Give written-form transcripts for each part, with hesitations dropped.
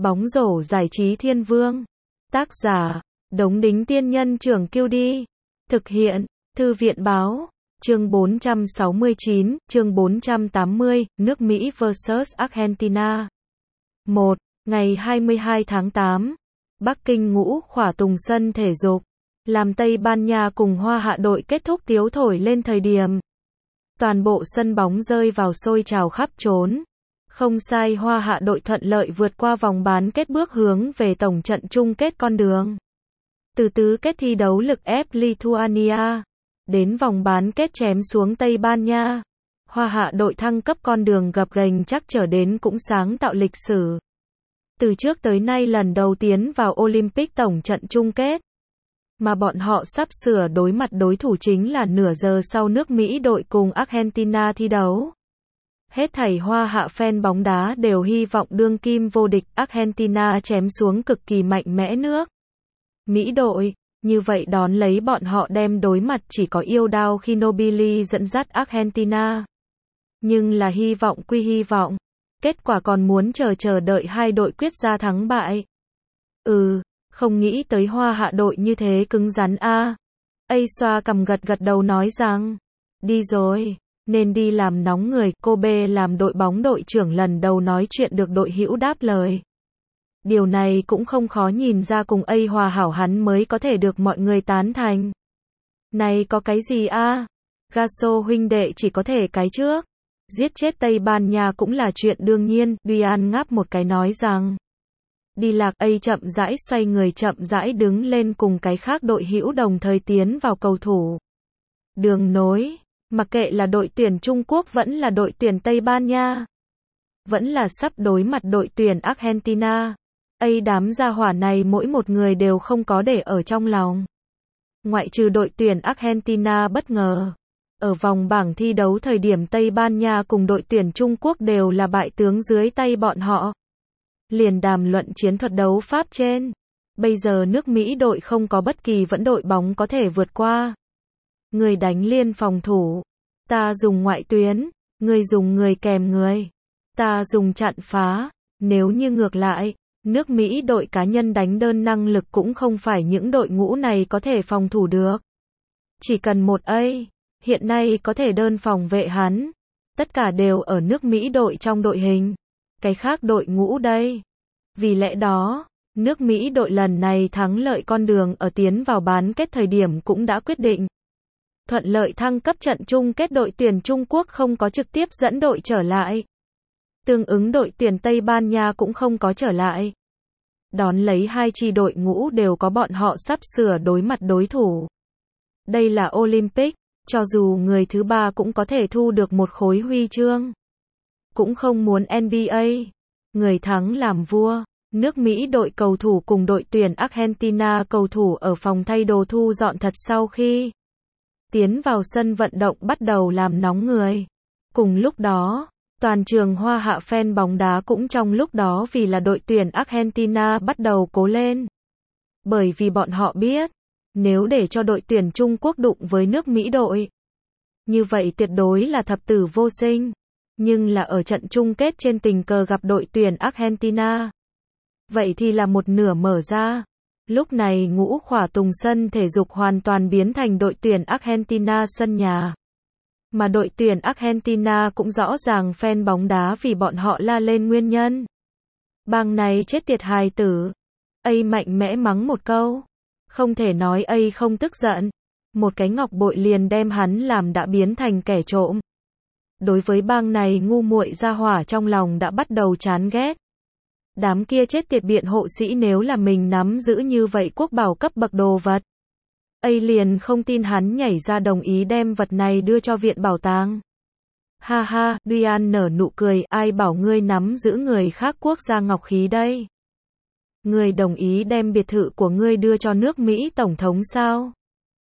Bóng rổ giải trí thiên vương. Tác giả, Đống Đính Tiên Nhân Trưởng Kiêu Đi. Thực hiện, Thư viện Báo. Chương 469, chương 480, nước Mỹ vs Argentina. 1. Ngày 22 tháng 8. Bắc Kinh Ngũ Khỏa Tùng sân thể dục. Làm Tây Ban Nha cùng Hoa Hạ đội kết thúc tiếu thổi lên thời điểm. Toàn bộ sân bóng rơi vào sôi trào khắp trốn. Không sai, Hoa Hạ đội thuận lợi vượt qua vòng bán kết bước hướng về tổng trận chung kết con đường. Từ tứ kết thi đấu lực ép Lithuania, đến vòng bán kết chém xuống Tây Ban Nha. Hoa Hạ đội thăng cấp con đường gập ghềnh chắc trở đến cũng sáng tạo lịch sử. Từ trước tới nay lần đầu tiến vào Olympic tổng trận chung kết. Mà bọn họ sắp sửa đối mặt đối thủ chính là nửa giờ sau nước Mỹ đội cùng Argentina thi đấu. Hết thảy Hoa Hạ fan bóng đá đều hy vọng đương kim vô địch Argentina chém xuống cực kỳ mạnh mẽ nước Mỹ đội, như vậy đón lấy bọn họ đem đối mặt chỉ có yêu đao khi Nobili dẫn dắt Argentina. Nhưng là hy vọng quy hy vọng, kết quả còn muốn chờ đợi hai đội quyết ra thắng bại. Không nghĩ tới Hoa Hạ đội như thế cứng rắn a. Xoa cầm gật đầu nói rằng, đi rồi, nên đi làm nóng người. Kobe làm đội bóng đội trưởng lần đầu nói chuyện được đội hữu đáp lời. Điều này cũng không khó nhìn ra cùng hòa hảo hắn mới có thể được mọi người tán thành. Này có cái gì a? Gasso huynh đệ chỉ có thể cái trước. Giết chết Tây Ban Nha cũng là chuyện đương nhiên. Duyan ngáp một cái nói rằng. Đi lạc. Chậm rãi xoay người chậm rãi đứng lên cùng cái khác đội hữu đồng thời tiến vào cầu thủ. Đường nối. Mặc kệ là đội tuyển Trung Quốc vẫn là đội tuyển Tây Ban Nha. Vẫn là sắp đối mặt đội tuyển Argentina. Đám gia hỏa này mỗi một người đều không có để ở trong lòng. Ngoại trừ đội tuyển Argentina bất ngờ. Ở vòng bảng thi đấu thời điểm Tây Ban Nha cùng đội tuyển Trung Quốc đều là bại tướng dưới tay bọn họ. Liền đàm luận chiến thuật đấu pháp trên. Bây giờ nước Mỹ đội không có bất kỳ vẫn đội bóng có thể vượt qua. Người đánh liên phòng thủ. Ta dùng ngoại tuyến. Người dùng người kèm người. Ta dùng chặn phá. Nếu như ngược lại, nước Mỹ đội cá nhân đánh đơn năng lực cũng không phải những đội ngũ này có thể phòng thủ được. Chỉ cần một hiện nay có thể đơn phòng vệ hắn. Tất cả đều ở nước Mỹ đội trong đội hình. Cái khác đội ngũ đây. Vì lẽ đó, nước Mỹ đội lần này thắng lợi con đường ở tiến vào bán kết thời điểm cũng đã quyết định. Thuận lợi thăng cấp trận chung kết đội tuyển Trung Quốc không có trực tiếp dẫn đội trở lại. Tương ứng đội tuyển Tây Ban Nha cũng không có trở lại. Đón lấy hai chi đội ngũ đều có bọn họ sắp sửa đối mặt đối thủ. Đây là Olympic, cho dù người thứ ba cũng có thể thu được một khối huy chương. Cũng không muốn NBA. Người thắng làm vua. Nước Mỹ đội cầu thủ cùng đội tuyển Argentina cầu thủ ở phòng thay đồ thu dọn thật sau khi tiến vào sân vận động bắt đầu làm nóng người. Cùng lúc đó, toàn trường Hoa Hạ fan bóng đá cũng trong lúc đó vì là đội tuyển Argentina bắt đầu cố lên. Bởi vì bọn họ biết, nếu để cho đội tuyển Trung Quốc đụng với nước Mỹ đội, như vậy tuyệt đối là thập tử vô sinh. Nhưng là ở trận chung kết trên tình cờ gặp đội tuyển Argentina. Vậy thì là một nửa mở ra. Lúc này Ngũ Khỏa Tùng sân thể dục hoàn toàn biến thành đội tuyển Argentina sân nhà. Mà đội tuyển Argentina cũng rõ ràng fan bóng đá vì bọn họ la lên nguyên nhân. Bang này chết tiệt hài tử. Mạnh mẽ mắng một câu. Không thể nói không tức giận. Một cái ngọc bội liền đem hắn làm đã biến thành kẻ trộm. Đối với bang này ngu muội gia hỏa trong lòng đã bắt đầu chán ghét. Đám kia chết tiệt biện hộ sĩ nếu là mình nắm giữ như vậy quốc bảo cấp bậc đồ vật. Liền không tin hắn nhảy ra đồng ý đem vật này đưa cho viện bảo tàng. Ha ha, Duyan nở nụ cười, ai bảo ngươi nắm giữ người khác quốc gia ngọc khí đây? Ngươi đồng ý đem biệt thự của ngươi đưa cho nước Mỹ tổng thống sao?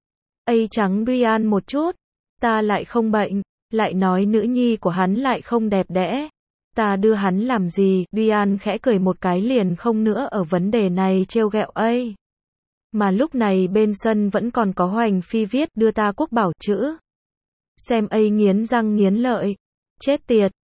Trắng Duyan một chút, ta lại không bệnh, lại nói nữ nhi của hắn lại không đẹp đẽ. Ta đưa hắn làm gì? Duyan khẽ cười một cái liền không nữa ở vấn đề này trêu ghẹo Mà lúc này bên sân vẫn còn có Hoành Phi viết đưa ta quốc bảo chữ. Xem nghiến răng nghiến lợi. Chết tiệt,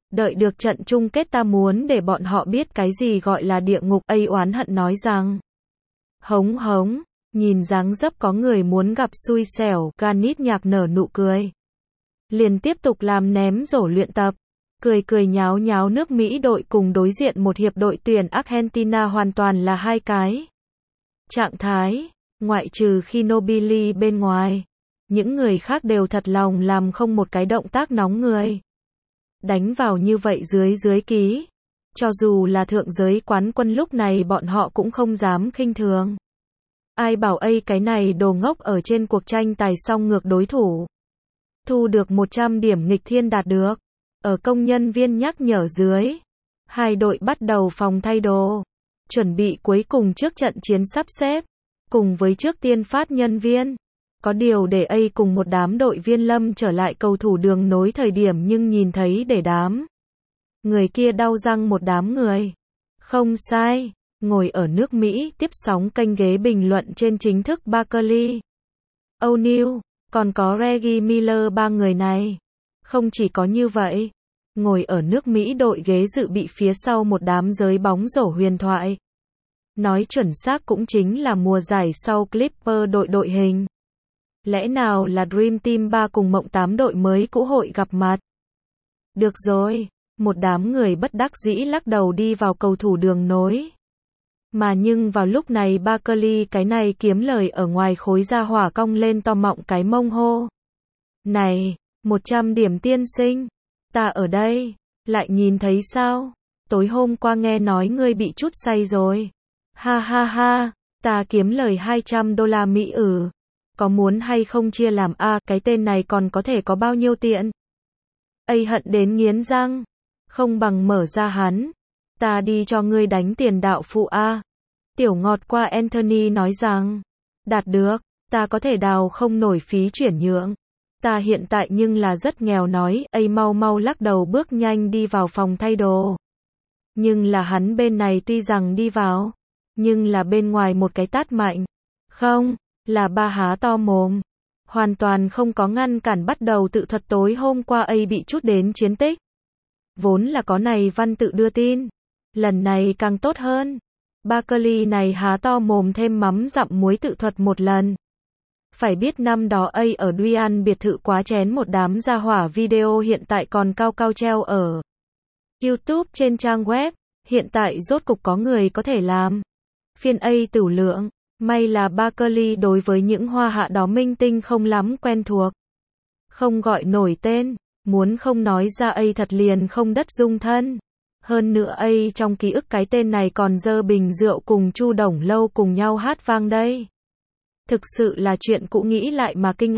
Đợi được trận chung kết ta muốn để bọn họ biết cái gì gọi là địa ngục. A oán hận nói rằng. Hống hống, nhìn dáng dấp có người muốn gặp xui xẻo, Granit nhạc nở nụ cười. Liền tiếp tục làm ném rổ luyện tập. Cười cười nháo nháo nước Mỹ đội cùng đối diện một hiệp đội tuyển Argentina hoàn toàn là hai cái trạng thái, ngoại trừ khi Nobili bên ngoài. Những người khác đều thật lòng làm không một cái động tác nóng người. Đánh vào như vậy dưới ký. Cho dù là thượng giới quán quân lúc này bọn họ cũng không dám khinh thường. Ai bảo cái này đồ ngốc ở trên cuộc tranh tài song ngược đối thủ. Thu được 100 điểm nghịch thiên đạt được. Ở công nhân viên nhắc nhở dưới. Hai đội bắt đầu phòng thay đồ. Chuẩn bị cuối cùng trước trận chiến sắp xếp. Cùng với trước tiên phát nhân viên. Có điều để cùng một đám đội viên lâm trở lại cầu thủ đường nối thời điểm nhưng nhìn thấy để đám người kia đau răng một đám người. Không sai, ngồi ở nước Mỹ tiếp sóng kênh ghế bình luận trên chính thức Barkley, O'Neal, còn có Reggie Miller ba người này. Không chỉ có như vậy, ngồi ở nước Mỹ đội ghế dự bị phía sau một đám giới bóng rổ huyền thoại. Nói chuẩn xác cũng chính là mùa giải sau Clipper đội hình. Lẽ nào là Dream Team 3 cùng Mộng 8 đội mới cũ hội gặp mặt? Được rồi, một đám người bất đắc dĩ lắc đầu đi vào cầu thủ đường nối. Mà nhưng vào lúc này Barkley cái này kiếm lời ở ngoài khối ra hỏa cong lên to mọng cái mông hô. Này, 100 điểm tiên sinh, ta ở đây, lại nhìn thấy sao? Tối hôm qua nghe nói ngươi bị chút say rồi. Ha ha ha, ta kiếm lời $200 Có muốn hay không chia làm cái tên này còn có thể có bao nhiêu tiền? Hận đến nghiến răng. Không bằng mở ra hắn. Ta đi cho ngươi đánh tiền đạo phụ Tiểu ngọt qua Anthony nói rằng. Đạt được, ta có thể đào không nổi phí chuyển nhượng. Ta hiện tại nhưng là rất nghèo nói. Mau mau lắc đầu bước nhanh đi vào phòng thay đồ. Nhưng là hắn bên này tuy rằng đi vào. Nhưng là bên ngoài một cái tát mạnh. Không. Là ba há to mồm. Hoàn toàn không có ngăn cản bắt đầu tự thuật tối hôm qua bị chút đến chiến tích. Vốn là có này văn tự đưa tin. Lần này càng tốt hơn. Barkley này há to mồm thêm mắm dặm muối tự thuật một lần. Phải biết năm đó ở Duyan biệt thự quá chén một đám gia hỏa video hiện tại còn cao cao treo ở YouTube trên trang web. Hiện tại rốt cục có người có thể làm. Phiên tửu lượng. May là Barkley đối với những hoa hạ đó minh tinh không lắm quen thuộc. Không gọi nổi tên, muốn không nói ra thật liền không đất dung thân. Hơn nữa trong ký ức cái tên này còn dơ bình rượu cùng Chu Đồng Lâu cùng nhau hát vang đây. Thực sự là chuyện cũ nghĩ lại mà kinh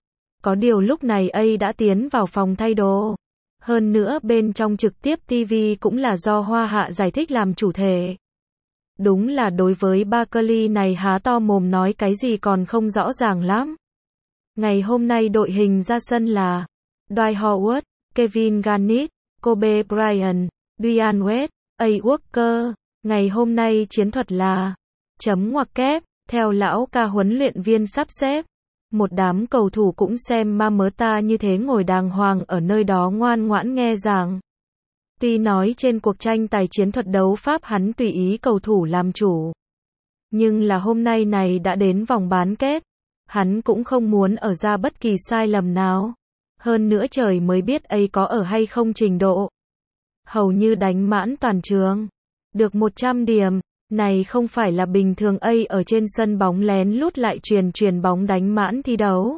Có điều lúc này đã tiến vào phòng thay đồ. Hơn nữa bên trong trực tiếp TV cũng là do hoa hạ giải thích làm chủ thể. Đúng là đối với Barkley này há to mồm nói cái gì còn không rõ ràng lắm. Ngày hôm nay đội hình ra sân là Dwight Howard, Kevin Garnett, Kobe Bryant, Dwyane Wade, A. Walker. Ngày hôm nay chiến thuật là chấm ngoặc kép, theo lão ca huấn luyện viên sắp xếp. Một đám cầu thủ cũng xem ma mớ ta như thế ngồi đàng hoàng ở nơi đó ngoan ngoãn nghe giảng. Tuy nói trên cuộc tranh tài chiến thuật đấu pháp hắn tùy ý cầu thủ làm chủ. Nhưng là hôm nay này đã đến vòng bán kết. Hắn cũng không muốn ở ra bất kỳ sai lầm nào. Hơn nữa trời mới biết có ở hay không trình độ. Hầu như đánh mãn toàn trường. Được 100 điểm. Này không phải là bình thường ở trên sân bóng lén lút lại truyền bóng đánh mãn thi đấu.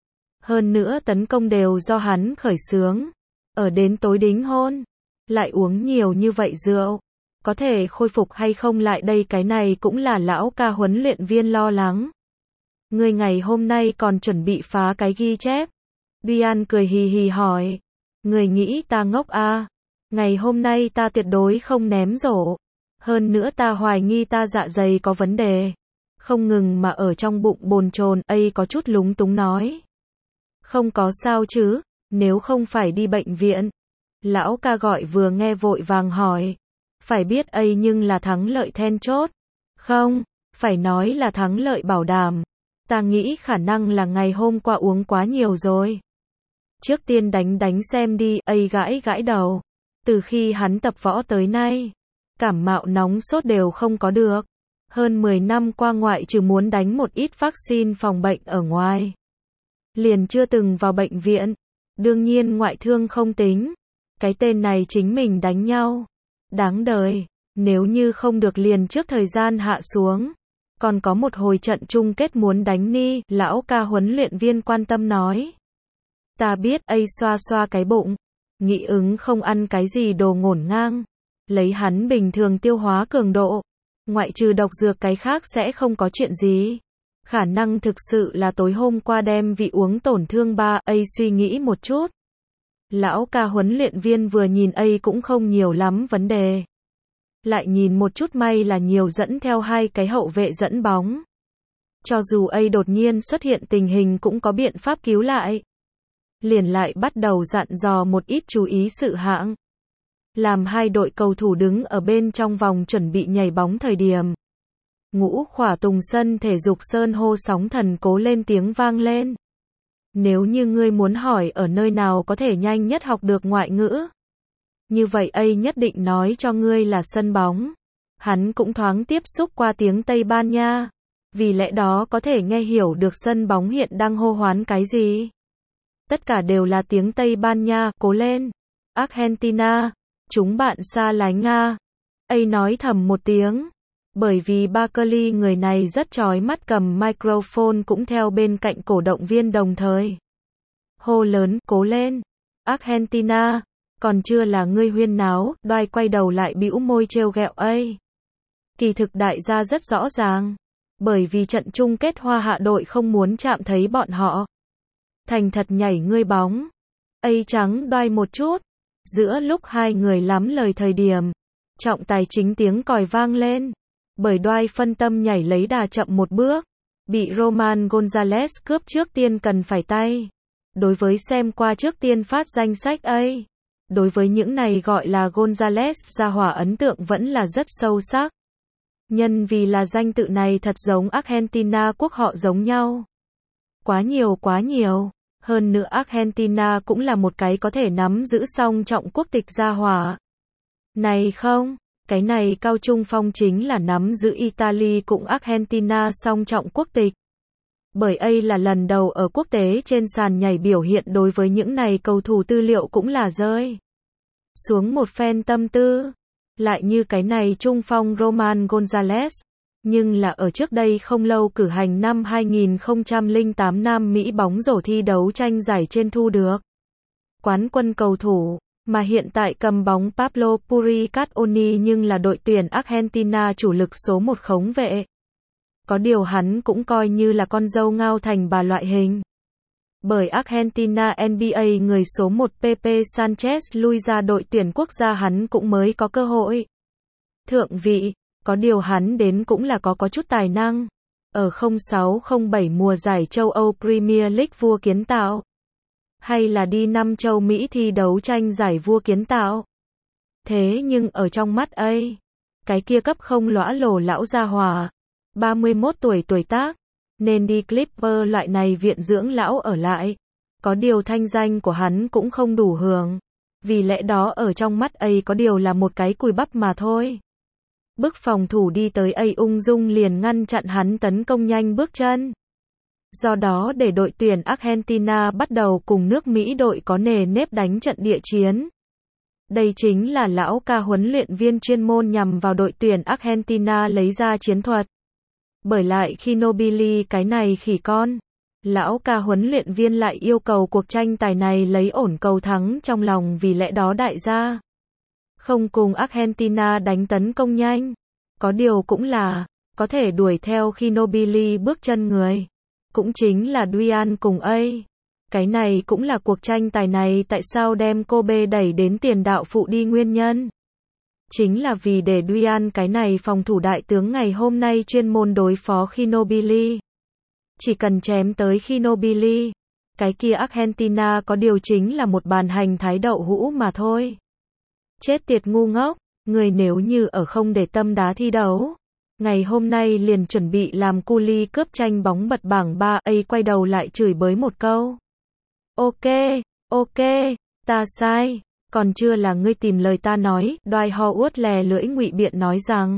Hơn nữa tấn công đều do hắn khởi xướng. Ở đến tối đính hôn. Lại uống nhiều như vậy rượu. Có thể khôi phục hay không lại đây cái này cũng là lão ca huấn luyện viên lo lắng. Người ngày hôm nay còn chuẩn bị phá cái ghi chép. Dwyane cười hì hì hỏi. Người nghĩ ta ngốc Ngày hôm nay ta tuyệt đối không ném rổ. Hơn nữa ta hoài nghi ta dạ dày có vấn đề. Không ngừng mà ở trong bụng bồn chồn có chút lúng túng nói. Không có sao chứ, nếu không phải đi bệnh viện. Lão ca gọi vừa nghe vội vàng hỏi. Phải biết nhưng là thắng lợi then chốt. Không, phải nói là thắng lợi bảo đảm. Ta nghĩ khả năng là ngày hôm qua uống quá nhiều rồi. Trước tiên đánh xem đi, gãi gãi đầu. Từ khi hắn tập võ tới nay, cảm mạo nóng sốt đều không có được. Hơn 10 năm qua ngoại trừ muốn đánh một ít vaccine phòng bệnh ở ngoài, liền chưa từng vào bệnh viện. Đương nhiên ngoại thương không tính. Cái tên này chính mình đánh nhau. Đáng đời, nếu như không được liền trước thời gian hạ xuống. Còn có một hồi trận chung kết muốn đánh ni, lão ca huấn luyện viên quan tâm nói. Ta biết, xoa xoa cái bụng. Nghị ứng không ăn cái gì đồ ngổn ngang. Lấy hắn bình thường tiêu hóa cường độ. Ngoại trừ độc dược cái khác sẽ không có chuyện gì. Khả năng thực sự là tối hôm qua đem vị uống tổn thương ba, suy nghĩ một chút. Lão ca huấn luyện viên vừa nhìn cũng không nhiều lắm vấn đề. Lại nhìn một chút may là nhiều dẫn theo hai cái hậu vệ dẫn bóng. Cho dù đột nhiên xuất hiện tình hình cũng có biện pháp cứu lại. Liền lại bắt đầu dặn dò một ít chú ý sự hạng. Làm hai đội cầu thủ đứng ở bên trong vòng chuẩn bị nhảy bóng thời điểm. Ngũ Khỏa Tùng sân thể dục Sơn hô sóng thần cố lên tiếng vang lên. Nếu như ngươi muốn hỏi ở nơi nào có thể nhanh nhất học được ngoại ngữ, như vậy nhất định nói cho ngươi là sân bóng. Hắn cũng thoáng tiếp xúc qua tiếng Tây Ban Nha, vì lẽ đó có thể nghe hiểu được sân bóng hiện đang hô hoán cái gì. Tất cả đều là tiếng Tây Ban Nha, cố lên. Argentina, chúng bạn xa lánh Nga. Nói thầm một tiếng. Bởi vì Barkley người này rất chói mắt cầm microphone cũng theo bên cạnh cổ động viên đồng thời. Hô lớn, cố lên. Argentina, còn chưa là ngươi huyên náo, Đoai quay đầu lại bĩu môi trêu ghẹo Kỳ thực đại gia rất rõ ràng. Bởi vì trận chung kết Hoa Hạ đội không muốn chạm thấy bọn họ. Thành thật nhảy ngươi bóng. Trắng Đoai một chút. Giữa lúc hai người lắm lời thời điểm, trọng tài chính tiếng còi vang lên. Bởi Đoai phân tâm nhảy lấy đà chậm một bước, bị Roman Gonzalez cướp trước tiên cần phải tay. Đối với xem qua trước tiên phát danh sách đối với những này gọi là Gonzalez gia hỏa ấn tượng vẫn là rất sâu sắc. Nhân vì là danh tự này thật giống Argentina quốc họ giống nhau. Quá nhiều. Hơn nữa Argentina cũng là một cái có thể nắm giữ song trọng quốc tịch gia hỏa. Này không, cái này Cao Trung Phong chính là nắm giữ Italy cũng Argentina song trọng quốc tịch. Bởi là lần đầu ở quốc tế trên sàn nhảy biểu hiện, đối với những này cầu thủ tư liệu cũng là rơi xuống một phen tâm tư. Lại như cái này trung phong Roman Gonzalez, nhưng là ở trước đây không lâu cử hành năm 2008 Nam Mỹ bóng rổ thi đấu tranh giải trên thu được quán quân cầu thủ, mà hiện tại cầm bóng Pablo Puricattoni nhưng là đội tuyển Argentina chủ lực số 1 khống vệ. Có điều hắn cũng coi như là con dâu ngao thành bà loại hình. Bởi Argentina NBA người số 1 Pepe Sanchez lui ra đội tuyển quốc gia hắn cũng mới có cơ hội thượng vị. Có điều hắn đến cũng là có chút tài năng. Ở 06-07 mùa giải châu Âu Premier League vua kiến tạo. Hay là đi năm châu Mỹ thi đấu tranh giải vua kiến tạo. Thế nhưng ở trong mắt cái kia cấp không lõa lồ lão gia hỏa. 31 tuổi tác. Nên đi Clipper loại này viện dưỡng lão ở lại. Có điều thanh danh của hắn cũng không đủ hưởng. Vì lẽ đó ở trong mắt có điều là một cái cùi bắp mà thôi. Bức phòng thủ đi tới ung dung liền ngăn chặn hắn tấn công nhanh bước chân. Do đó để đội tuyển Argentina bắt đầu cùng nước Mỹ đội có nề nếp đánh trận địa chiến. Đây chính là lão ca huấn luyện viên chuyên môn nhằm vào đội tuyển Argentina lấy ra chiến thuật. Bởi lại khi Nobili cái này khỉ con, lão ca huấn luyện viên lại yêu cầu cuộc tranh tài này lấy ổn cầu thắng trong lòng, vì lẽ đó đại gia không cùng Argentina đánh tấn công nhanh. Có điều cũng là có thể đuổi theo khi Nobili bước chân người. Cũng chính là Duyan cùng Cái này cũng là cuộc tranh tài này tại sao đem Kobe đẩy đến tiền đạo phụ đi nguyên nhân. Chính là vì để Duyan cái này phòng thủ đại tướng ngày hôm nay chuyên môn đối phó khi Nobili. Chỉ cần chém tới khi Nobili, cái kia Argentina có điều chính là một bàn hành thái đậu hũ mà thôi. Chết tiệt ngu ngốc, người nếu như ở không để tâm đá thi đấu. Ngày hôm nay liền chuẩn bị làm cu li cướp tranh bóng bật bảng 3, quay đầu lại chửi bới một câu. Ok, ta sai, Còn chưa là ngươi tìm lời ta nói, Dwight Howard lè lưỡi ngụy biện nói rằng.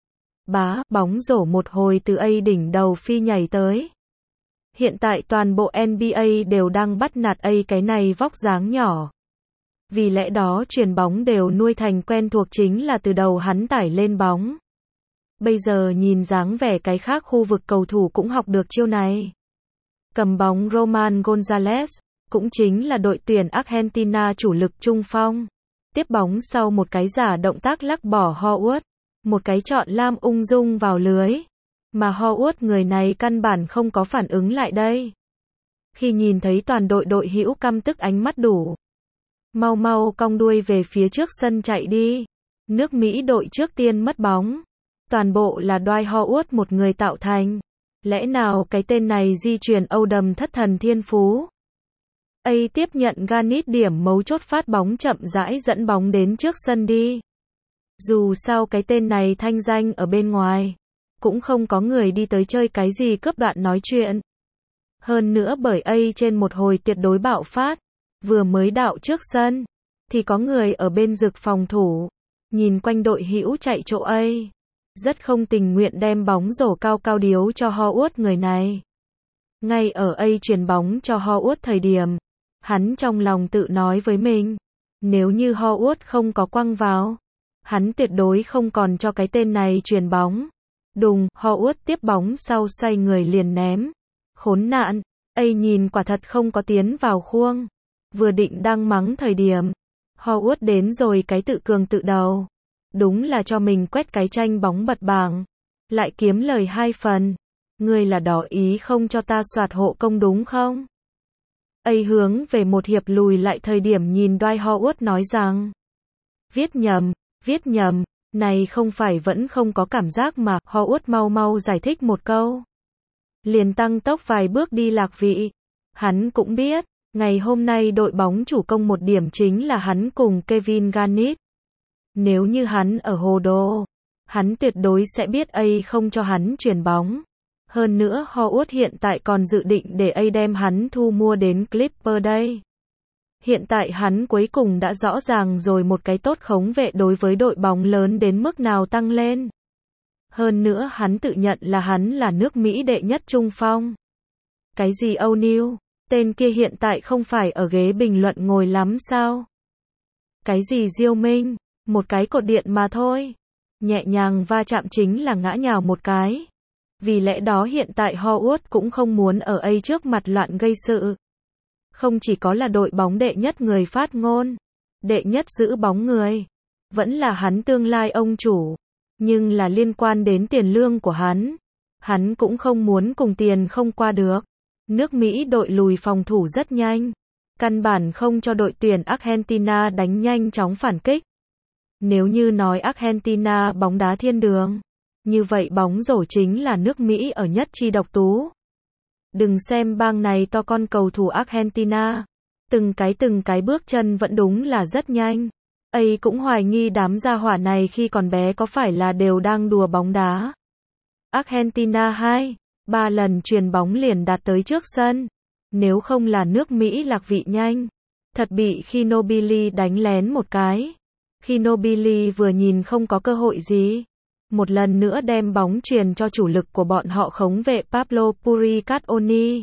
Bóng rổ một hồi từ A đỉnh đầu phi nhảy tới. Hiện tại toàn bộ NBA đều đang bắt nạt A cái này vóc dáng nhỏ. Vì lẽ đó chuyền bóng đều nuôi thành quen thuộc chính là từ đầu hắn tải lên bóng. Bây giờ nhìn dáng vẻ cái khác khu vực cầu thủ cũng học được chiêu này. Cầm bóng Roman Gonzalez, cũng chính là đội tuyển Argentina chủ lực trung phong. Tiếp bóng sau một cái giả động tác lắc bỏ Howard. Một cái chọn lam ung dung vào lưới. Mà Howard người này căn bản không có phản ứng lại đây. Khi nhìn thấy toàn đội hữu căm tức ánh mắt đủ. Mau cong đuôi về phía trước sân chạy đi. Nước Mỹ đội trước tiên mất bóng. Toàn bộ là Dwight Howard một người tạo thành. Lẽ nào cái tên này di truyền Âu đầm thất thần thiên phú? A tiếp nhận Garnett điểm mấu chốt phát bóng chậm rãi dẫn bóng đến trước sân đi. Dù sao cái tên này thanh danh ở bên ngoài. Cũng không có người đi tới chơi cái gì cướp đoạn nói chuyện. Hơn nữa bởi A trên một hồi tuyệt đối bạo phát. Vừa mới đạo trước sân. Thì có người ở bên rực phòng thủ. Nhìn quanh đội hữu chạy chỗ A. Rất không tình nguyện đem bóng rổ cao điếu cho Howard người này. Ngay ở A chuyền bóng cho Howard thời điểm. Hắn trong lòng tự nói với mình. Nếu như Howard không có quăng vào. Hắn tuyệt đối không còn cho cái tên này chuyền bóng. Đùng, Howard tiếp bóng sau xoay người liền ném. Khốn nạn, A nhìn quả thật không có tiến vào khuôn. Vừa định đang mắng thời điểm. Howard đến rồi cái tự cường tự đầu. Đúng là cho mình quét cái tranh bóng bật bảng. Lại kiếm lời 2 phần. Ngươi là đỏ ý không cho ta soạt hộ công đúng không? A hướng về một hiệp lùi lại thời điểm nhìn Dwight Howard nói rằng. Viết nhầm, này không phải vẫn không có cảm giác mà, Howard mau giải thích một câu. Liền tăng tốc vài bước đi lạc vị. Hắn cũng biết, ngày hôm nay đội bóng chủ công một điểm chính là hắn cùng Kevin Garnett. Nếu như hắn ở hồ đồ, hắn tuyệt đối sẽ biết A không cho hắn chuyển bóng. Hơn nữa Howard hiện tại còn dự định để A đem hắn thu mua đến Clipper đây. Hiện tại hắn cuối cùng đã rõ ràng rồi một cái tốt khống vệ đối với đội bóng lớn đến mức nào tăng lên. Hơn nữa hắn tự nhận là hắn là nước Mỹ đệ nhất trung phong. Cái gì O'Neal? Tên kia hiện tại không phải ở ghế bình luận ngồi lắm sao? Cái gì Diêu Minh? Một cái cột điện mà thôi. Nhẹ nhàng va chạm chính là ngã nhào một cái. Vì lẽ đó hiện tại Howard cũng không muốn ở A trước mặt loạn gây sự. Không chỉ có là đội bóng đệ nhất người phát ngôn, đệ nhất giữ bóng người, vẫn là hắn tương lai ông chủ, nhưng là liên quan đến tiền lương của hắn cũng không muốn cùng tiền không qua được. Nước Mỹ đội lùi phòng thủ rất nhanh, căn bản không cho đội tuyển Argentina đánh nhanh chóng phản kích. Nếu như nói Argentina bóng đá thiên đường, như vậy bóng rổ chính là nước Mỹ ở nhất chi độc tú. Đừng xem bang này to con cầu thủ Argentina. Từng cái bước chân vẫn đúng là rất nhanh. A cũng hoài nghi đám gia hỏa này khi còn bé có phải là đều đang đùa bóng đá. Argentina 2-3 lần chuyền bóng liền đạt tới trước sân. Nếu không là nước Mỹ lạc vị nhanh. Thật bị Ginobili đánh lén một cái. Ginobili vừa nhìn không có cơ hội gì. Một lần nữa đem bóng truyền cho chủ lực của bọn họ khống vệ Pablo Puricattoni.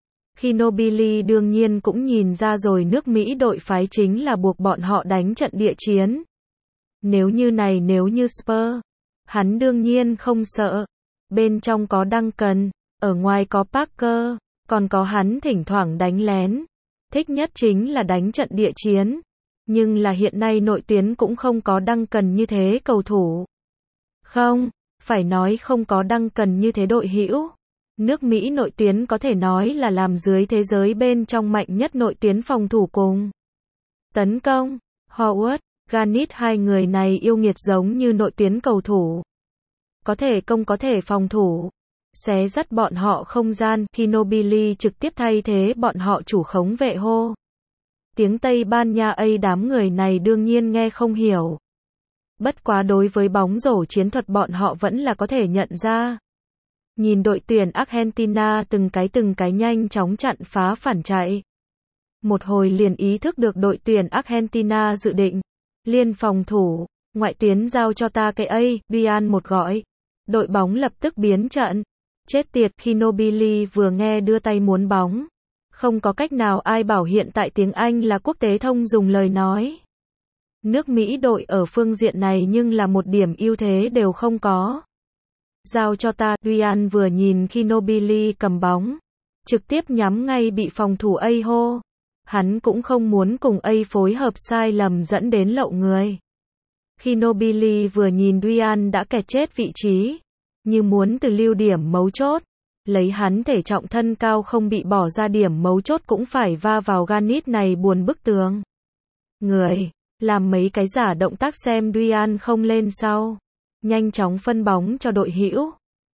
Ginobili đương nhiên cũng nhìn ra rồi nước Mỹ đội phái chính là buộc bọn họ đánh trận địa chiến. Nếu như Spurs, hắn đương nhiên không sợ. Bên trong có Duncan, ở ngoài có Parker, còn có hắn thỉnh thoảng đánh lén. Thích nhất chính là đánh trận địa chiến. Nhưng là hiện nay nội tuyến cũng không có Duncan như thế cầu thủ. Không, phải nói không có Duncan như thế đội hữu. Nước Mỹ nội tuyến có thể nói là làm dưới thế giới bên trong mạnh nhất nội tuyến phòng thủ cùng tấn công. Howard, Garnett hai người này yêu nghiệt giống như nội tuyến cầu thủ. Có thể công có thể phòng thủ. Xé dắt bọn họ không gian, Ginobili trực tiếp thay thế bọn họ chủ khống vệ hô. Tiếng Tây Ban Nha đám người này đương nhiên nghe không hiểu. Bất quá đối với bóng rổ chiến thuật bọn họ vẫn là có thể nhận ra. Nhìn đội tuyển Argentina từng cái nhanh chóng chặn phá phản chạy. một hồi liền ý thức được đội tuyển Argentina dự định liên phòng thủ, ngoại tuyến giao cho ta cái ấy, Ryan một gọi. Đội bóng lập tức biến trận. Chết tiệt, khi Nobili vừa nghe đưa tay muốn bóng. Không có cách nào ai bảo hiện tại tiếng Anh là quốc tế thông dùng lời nói. Nước Mỹ đội ở phương diện này nhưng là một điểm ưu thế đều không có. Giao cho ta, Ryan vừa nhìn khi Nobili cầm bóng. Trực tiếp nhắm ngay bị phòng thủ A hô. Hắn cũng không muốn cùng A phối hợp sai lầm dẫn đến lậu người. Khi Nobili vừa nhìn Ryan đã kẹt chết vị trí. Như muốn từ lưu điểm mấu chốt. Lấy hắn thể trọng thân cao không bị bỏ ra điểm mấu chốt cũng phải va vào Ganit này buồn bức tường. Người, làm mấy cái giả động tác xem Ryan không lên sau. Nhanh chóng phân bóng cho đội hữu.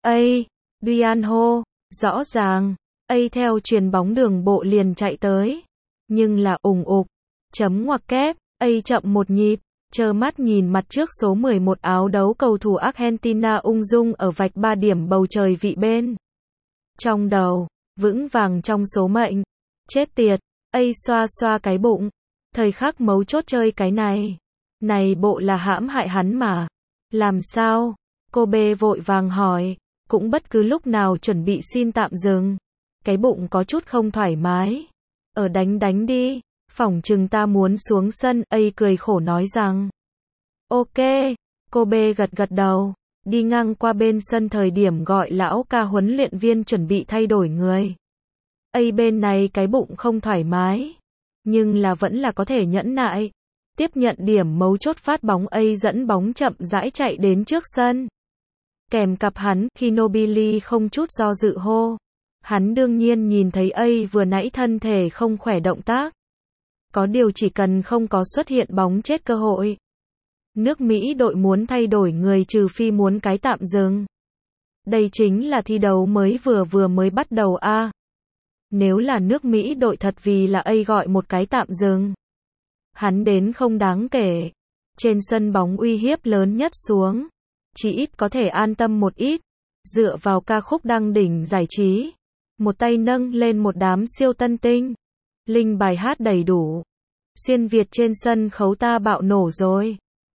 Ryan hô, rõ ràng. Theo chuyền bóng đường bộ liền chạy tới. Nhưng là ủng ục. Chấm ngoặc kép. Chậm một nhịp. Trơ mắt nhìn mặt trước số 11 áo đấu cầu thủ Argentina ung dung ở vạch 3 điểm bầu trời vị bên. Trong đầu, vững vàng trong số mệnh. Chết tiệt, xoa xoa cái bụng. Thời khắc mấu chốt chơi cái này. Này bộ là hãm hại hắn mà. Làm sao? Cô B vội vàng hỏi. Cũng bất cứ lúc nào chuẩn bị xin tạm dừng. Cái bụng có chút không thoải mái. Ở đánh đi. Phỏng chừng ta muốn xuống sân. Cười khổ nói rằng. Ok. Cô B gật đầu. Đi ngang qua bên sân thời điểm gọi lão ca huấn luyện viên chuẩn bị thay đổi người. Bên này cái bụng không thoải mái. Nhưng là vẫn là có thể nhẫn nại. Tiếp nhận điểm mấu chốt phát bóng dẫn bóng chậm rãi chạy đến trước sân. Kèm cặp hắn, khi Nobili không chút do dự hô. Hắn đương nhiên nhìn thấy vừa nãy thân thể không khỏe động tác. Có điều chỉ cần không có xuất hiện bóng chết cơ hội. Nước Mỹ đội muốn thay đổi người trừ phi muốn cái tạm dừng. Đây chính là thi đấu vừa mới bắt đầu a. Nếu là nước Mỹ đội thật vì là gọi một cái tạm dừng. Hắn đến không đáng kể. Trên sân bóng uy hiếp lớn nhất xuống. Chỉ ít có thể an tâm một ít. Dựa vào ca khúc đăng đỉnh giải trí. Một tay nâng lên một đám siêu tân tinh. Linh bài hát đầy đủ. Xuyên Việt trên sân khấu ta bạo nổ rồi.